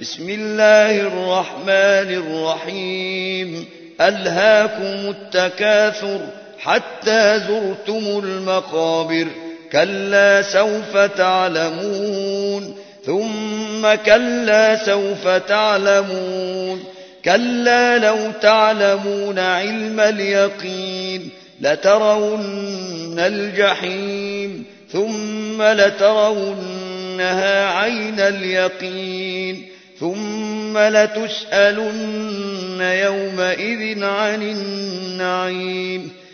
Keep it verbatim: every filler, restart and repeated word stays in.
بسم الله الرحمن الرحيم ألهاكم التكاثر حتى زرتم المقابر كلا سوف تعلمون ثم كلا سوف تعلمون كلا لو تعلمون علم اليقين لترون الجحيم ثم لترونها عين اليقين ثم لتسألن يومئذ عن النعيم